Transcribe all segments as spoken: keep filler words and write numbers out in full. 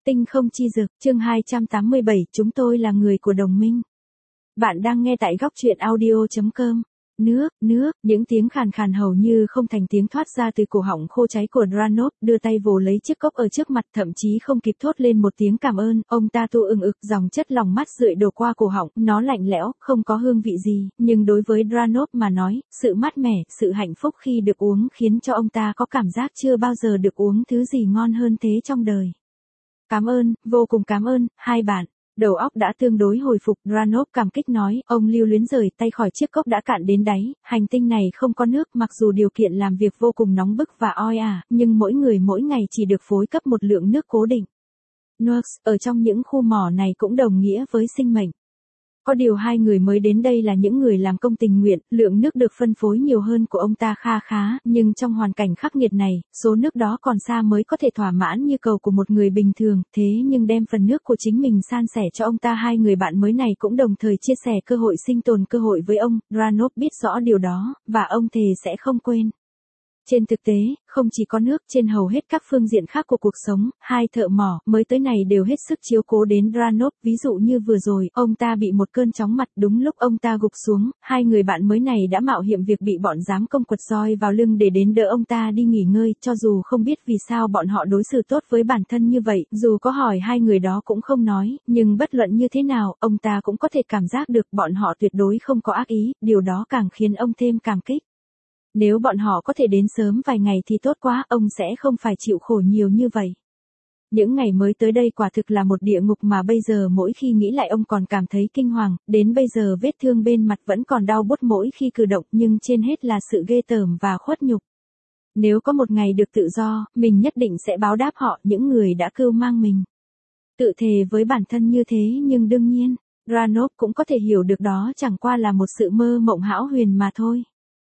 Tinh không chi dực, chương hai trăm tám mươi bảy, chúng tôi là người của đồng minh. Bạn đang nghe tại góc truyện audio chấm com. Nước, nước, những tiếng khàn khàn hầu như không thành tiếng thoát ra từ cổ họng khô cháy của Dranovs, đưa tay vồ lấy chiếc cốc ở trước mặt, thậm chí không kịp thốt lên một tiếng cảm ơn, ông ta tu ừng ực, dòng chất lỏng mát rượi đổ qua cổ họng, nó lạnh lẽo, không có hương vị gì, nhưng đối với Dranovs mà nói, sự mát mẻ, sự hạnh phúc khi được uống khiến cho ông ta có cảm giác chưa bao giờ được uống thứ gì ngon hơn thế trong đời. Cảm ơn, vô cùng cảm ơn, hai bạn. Đầu óc đã tương đối hồi phục, Dranovs cảm kích nói, ông lưu luyến rời tay khỏi chiếc cốc đã cạn đến đáy, hành tinh này không có nước, mặc dù điều kiện làm việc vô cùng nóng bức và oi ả, nhưng mỗi người mỗi ngày chỉ được phối cấp một lượng nước cố định. Nux, ở trong những khu mỏ này cũng đồng nghĩa với sinh mệnh. Có điều hai người mới đến đây là những người làm công tình nguyện, lượng nước được phân phối nhiều hơn của ông ta kha khá, nhưng trong hoàn cảnh khắc nghiệt này, số nước đó còn xa mới có thể thỏa mãn nhu cầu của một người bình thường, thế nhưng đem phần nước của chính mình san sẻ cho ông ta. Hai người bạn mới này cũng đồng thời chia sẻ cơ hội sinh tồn cơ hội với ông, Dranovs biết rõ điều đó, và ông thề sẽ không quên. Trên thực tế, không chỉ có nước, trên hầu hết các phương diện khác của cuộc sống, hai thợ mỏ mới tới này đều hết sức chiếu cố đến Dranovs, ví dụ như vừa rồi, ông ta bị một cơn chóng mặt, đúng lúc ông ta gục xuống, hai người bạn mới này đã mạo hiểm việc bị bọn giám công quật roi vào lưng để đến đỡ ông ta đi nghỉ ngơi, cho dù không biết vì sao bọn họ đối xử tốt với bản thân như vậy, dù có hỏi hai người đó cũng không nói, nhưng bất luận như thế nào, ông ta cũng có thể cảm giác được bọn họ tuyệt đối không có ác ý, điều đó càng khiến ông thêm cảm kích. Nếu bọn họ có thể đến sớm vài ngày thì tốt quá, ông sẽ không phải chịu khổ nhiều như vậy. Những ngày mới tới đây quả thực là một địa ngục mà bây giờ mỗi khi nghĩ lại ông còn cảm thấy kinh hoàng, đến bây giờ vết thương bên mặt vẫn còn đau buốt mỗi khi cử động, nhưng trên hết là sự ghê tởm và khuất nhục. Nếu có một ngày được tự do, mình nhất định sẽ báo đáp họ, những người đã cưu mang mình. Tự thề với bản thân như thế, nhưng đương nhiên, Dranovs cũng có thể hiểu được đó chẳng qua là một sự mơ mộng hão huyền mà thôi.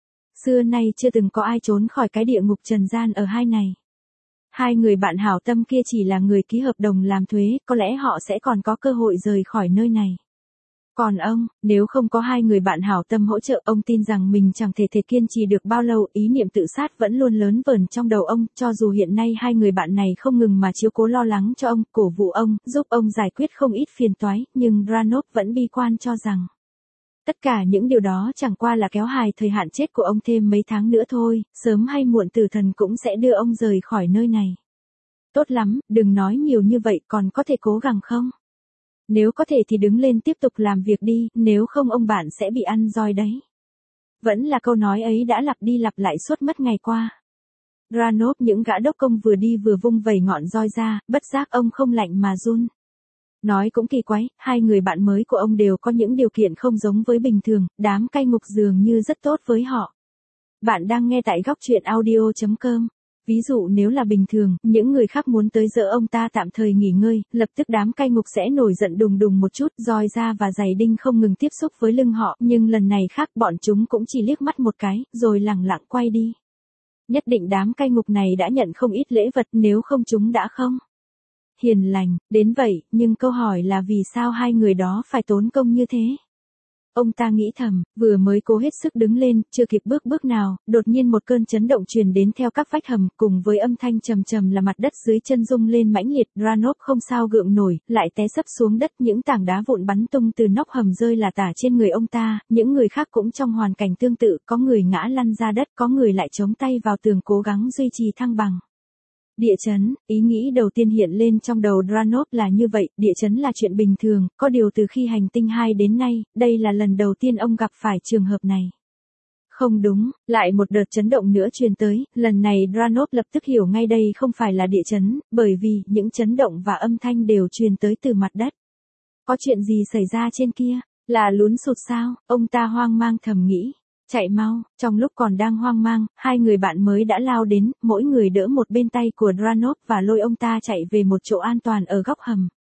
Xưa nay chưa từng có ai trốn khỏi cái địa ngục trần gian ở hai này. Hai người bạn hảo tâm kia chỉ là người ký hợp đồng làm thuế, có lẽ họ sẽ còn có cơ hội rời khỏi nơi này. Còn ông, nếu không có hai người bạn hảo tâm hỗ trợ, ông tin rằng mình chẳng thể thể kiên trì được bao lâu, ý niệm tự sát vẫn luôn lớn vờn trong đầu ông, cho dù hiện nay hai người bạn này không ngừng mà chiếu cố lo lắng cho ông, cổ vũ ông, giúp ông giải quyết không ít phiền toái, nhưng Dranovs vẫn bi quan cho rằng tất cả những điều đó chẳng qua là kéo dài thời hạn chết của ông thêm mấy tháng nữa thôi, sớm hay muộn tử thần cũng sẽ đưa ông rời khỏi nơi này. Tốt lắm, đừng nói nhiều như vậy, còn có thể cố gắng không? Nếu có thể thì đứng lên tiếp tục làm việc đi, nếu không ông bạn sẽ bị ăn roi đấy. Vẫn là câu nói ấy đã lặp đi lặp lại suốt mất ngày qua. Dranovs những gã đốc công vừa đi vừa vung vẩy ngọn roi ra, bất giác ông không lạnh mà run. Nói cũng kỳ quái, hai người bạn mới của ông đều có những điều kiện không giống với bình thường, đám cai ngục dường như rất tốt với họ. Bạn đang nghe tại góc truyện audio chấm com. Ví dụ nếu là bình thường, những người khác muốn tới dỡ ông ta tạm thời nghỉ ngơi, lập tức đám cai ngục sẽ nổi giận đùng đùng một chút, roi da và giày đinh không ngừng tiếp xúc với lưng họ, nhưng lần này khác, bọn chúng cũng chỉ liếc mắt một cái, rồi lẳng lặng quay đi. Nhất định đám cai ngục này đã nhận không ít lễ vật, nếu không chúng đã không hiền lành, đến vậy, nhưng câu hỏi là vì sao hai người đó phải tốn công như thế? Ông ta nghĩ thầm, vừa mới cố hết sức đứng lên, chưa kịp bước bước nào, đột nhiên một cơn chấn động truyền đến theo các vách hầm, cùng với âm thanh trầm trầm là mặt đất dưới chân rung lên mãnh liệt, Dranovs không sao gượng nổi, lại té sấp xuống đất, những tảng đá vụn bắn tung từ nóc hầm rơi lả tả trên người ông ta, những người khác cũng trong hoàn cảnh tương tự, có người ngã lăn ra đất, có người lại chống tay vào tường cố gắng duy trì thăng bằng. Địa chấn, ý nghĩ đầu tiên hiện lên trong đầu Dranovs là như vậy, địa chấn là chuyện bình thường, có điều từ khi hành tinh hai đến nay, đây là lần đầu tiên ông gặp phải trường hợp này. Không đúng, lại một đợt chấn động nữa truyền tới, lần này Dranovs lập tức hiểu ngay đây không phải là địa chấn, bởi vì những chấn động và âm thanh đều truyền tới từ mặt đất. Có chuyện gì xảy ra trên kia? Là lún sụt sao? Ông ta hoang mang thầm nghĩ. Chạy mau, trong lúc còn đang hoang mang, hai người bạn mới đã lao đến, mỗi người đỡ một bên tay của Dranovs và lôi ông ta chạy về một chỗ an toàn ở góc hầm.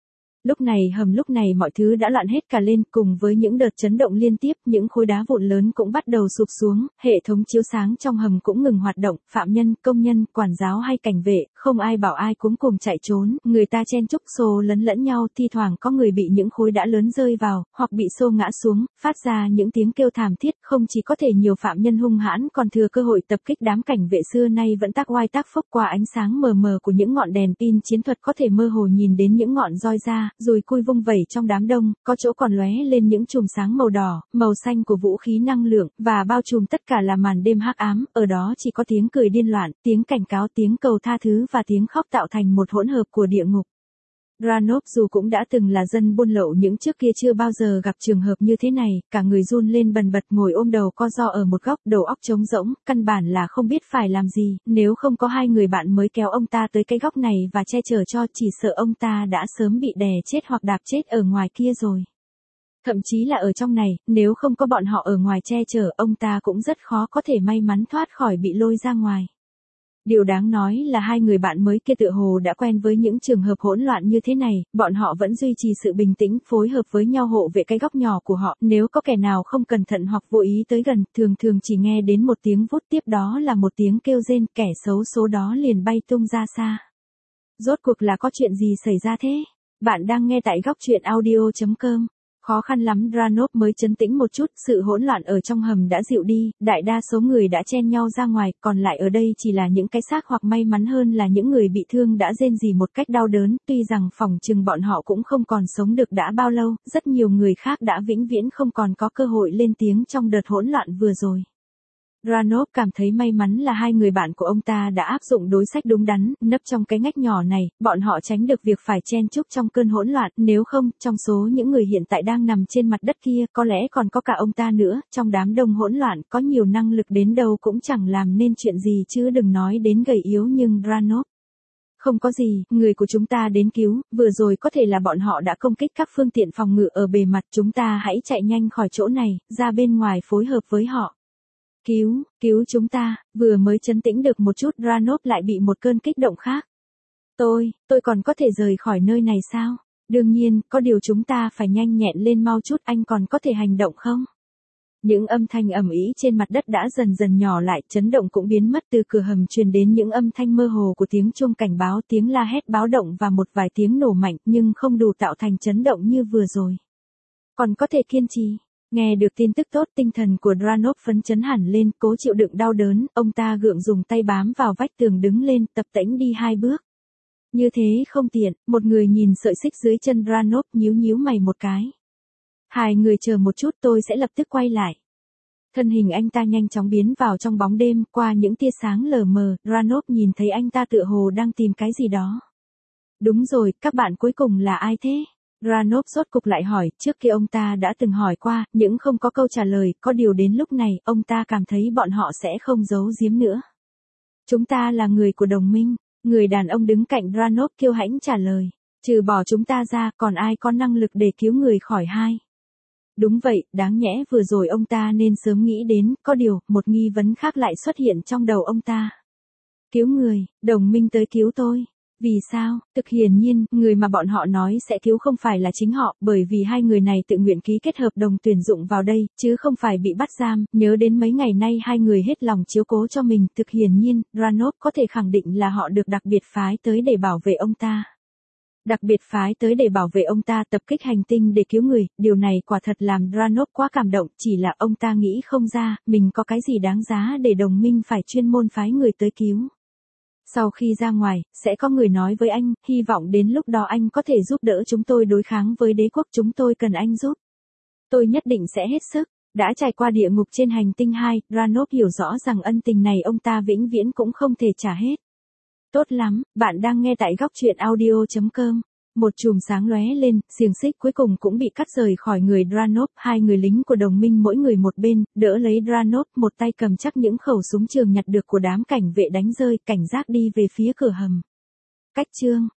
Lúc này hầm lúc này mọi thứ đã loạn hết cả lên, cùng với những đợt chấn động liên tiếp, những khối đá vụn lớn cũng bắt đầu sụp xuống, hệ thống chiếu sáng trong hầm cũng ngừng hoạt động, phạm nhân, công nhân, quản giáo hay cảnh vệ, không ai bảo ai cuống cùng chạy trốn, người ta chen chúc xô lấn lẫn nhau, thi thoảng có người bị những khối đá lớn rơi vào, hoặc bị xô ngã xuống, phát ra những tiếng kêu thảm thiết, không chỉ có thể nhiều phạm nhân hung hãn còn thừa cơ hội tập kích đám cảnh vệ xưa nay vẫn tác oai tác phúc qua ánh sáng mờ mờ của những ngọn đèn pin chiến thuật có thể mơ hồ nhìn đến những ngọn roi da, dùi cui vung vẩy trong đám đông, có chỗ còn lóe lên những chùm sáng màu đỏ, màu xanh của vũ khí năng lượng, và bao trùm tất cả là màn đêm hắc ám, ở đó chỉ có tiếng cười điên loạn, tiếng cảnh cáo, tiếng cầu tha thứ và tiếng khóc tạo thành một hỗn hợp của địa ngục. Ranov dù cũng đã từng là dân buôn lậu nhưng trước kia chưa bao giờ gặp trường hợp như thế này, cả người run lên bần bật ngồi ôm đầu co ro ở một góc, đầu óc trống rỗng, căn bản là không biết phải làm gì, nếu không có hai người bạn mới kéo ông ta tới cái góc này và che chở cho, chỉ sợ ông ta đã sớm bị đè chết hoặc đạp chết ở ngoài kia rồi. Thậm chí là ở trong này, nếu không có bọn họ ở ngoài che chở, ông ta cũng rất khó có thể may mắn thoát khỏi bị lôi ra ngoài. Điều đáng nói là hai người bạn mới kia tựa hồ đã quen với những trường hợp hỗn loạn như thế này, bọn họ vẫn duy trì sự bình tĩnh, phối hợp với nhau hộ vệ cái góc nhỏ của họ, nếu có kẻ nào không cẩn thận hoặc vô ý tới gần, thường thường chỉ nghe đến một tiếng vút, tiếp đó là một tiếng kêu rên, kẻ xấu số đó liền bay tung ra xa. Rốt cuộc là có chuyện gì xảy ra thế? Bạn đang nghe tại góc truyện audio chấm com. Khó khăn lắm Ranov mới trấn tĩnh một chút, sự hỗn loạn ở trong hầm đã dịu đi, đại đa số người đã chen nhau ra ngoài, còn lại ở đây chỉ là những cái xác hoặc may mắn hơn là những người bị thương đã rên rỉ một cách đau đớn, tuy rằng phỏng chừng bọn họ cũng không còn sống được đã bao lâu, rất nhiều người khác đã vĩnh viễn không còn có cơ hội lên tiếng trong đợt hỗn loạn vừa rồi. Ranov cảm thấy may mắn là hai người bạn của ông ta đã áp dụng đối sách đúng đắn, nấp trong cái ngách nhỏ này, bọn họ tránh được việc phải chen chúc trong cơn hỗn loạn, nếu không, trong số những người hiện tại đang nằm trên mặt đất kia, có lẽ còn có cả ông ta nữa, trong đám đông hỗn loạn, có nhiều năng lực đến đâu cũng chẳng làm nên chuyện gì chứ đừng nói đến gầy yếu nhưng Ranov. Không có gì, người của chúng ta đến cứu, vừa rồi có thể là bọn họ đã công kích các phương tiện phòng ngự ở bề mặt, chúng ta hãy chạy nhanh khỏi chỗ này, ra bên ngoài phối hợp với họ. Cứu, cứu chúng ta, vừa mới trấn tĩnh được một chút Ranov lại bị một cơn kích động khác. Tôi, tôi còn có thể rời khỏi nơi này sao? Đương nhiên, có điều chúng ta phải nhanh nhẹn lên mau chút, anh còn có thể hành động không? Những âm thanh ầm ĩ trên mặt đất đã dần dần nhỏ lại, chấn động cũng biến mất, từ cửa hầm truyền đến những âm thanh mơ hồ của tiếng chuông cảnh báo, tiếng la hét báo động và một vài tiếng nổ mạnh, nhưng không đủ tạo thành chấn động như vừa rồi. Còn có thể kiên trì. Nghe được tin tức tốt, tinh thần của Ranov phấn chấn hẳn lên, cố chịu đựng đau đớn, ông ta gượng dùng tay bám vào vách tường đứng lên, tập tễnh đi hai bước. Như thế không tiện, một người nhìn sợi xích dưới chân Ranov, nhíu nhíu mày một cái. Hai người chờ một chút, tôi sẽ lập tức quay lại. Thân hình anh ta nhanh chóng biến vào trong bóng đêm, qua những tia sáng lờ mờ, Ranov nhìn thấy anh ta tựa hồ đang tìm cái gì đó. Đúng rồi, các bạn cuối cùng là ai thế? Ranov rốt cục lại hỏi, trước kia ông ta đã từng hỏi qua, nhưng không có câu trả lời, có điều đến lúc này, ông ta cảm thấy bọn họ sẽ không giấu giếm nữa. Chúng ta là người của đồng minh, người đàn ông đứng cạnh Ranov kiêu hãnh trả lời, trừ bỏ chúng ta ra, còn ai có năng lực để cứu người khỏi hai? Đúng vậy, đáng nhẽ vừa rồi ông ta nên sớm nghĩ đến, có điều, một nghi vấn khác lại xuất hiện trong đầu ông ta. Cứu người, đồng minh tới cứu tôi. Vì sao? Thực hiển nhiên, người mà bọn họ nói sẽ cứu không phải là chính họ, bởi vì hai người này tự nguyện ký kết hợp đồng tuyển dụng vào đây, chứ không phải bị bắt giam, nhớ đến mấy ngày nay hai người hết lòng chiếu cố cho mình, thực hiển nhiên, Ranov có thể khẳng định là họ được đặc biệt phái tới để bảo vệ ông ta. Đặc biệt phái tới để bảo vệ ông ta tập kích hành tinh để cứu người, điều này quả thật làm Ranov quá cảm động, chỉ là ông ta nghĩ không ra, mình có cái gì đáng giá để đồng minh phải chuyên môn phái người tới cứu. Sau khi ra ngoài, sẽ có người nói với anh, hy vọng đến lúc đó anh có thể giúp đỡ chúng tôi đối kháng với đế quốc, chúng tôi cần anh giúp. Tôi nhất định sẽ hết sức. Đã trải qua địa ngục trên hành tinh hai, Ranov hiểu rõ rằng ân tình này ông ta vĩnh viễn cũng không thể trả hết. Tốt lắm, bạn đang nghe tại góc truyện audio chấm com. Một chùm sáng lóe lên, xiềng xích cuối cùng cũng bị cắt rời khỏi người Ranov, hai người lính của đồng minh mỗi người một bên, đỡ lấy Ranov, một tay cầm chắc những khẩu súng trường nhặt được của đám cảnh vệ đánh rơi, cảnh giác đi về phía cửa hầm. Cách chương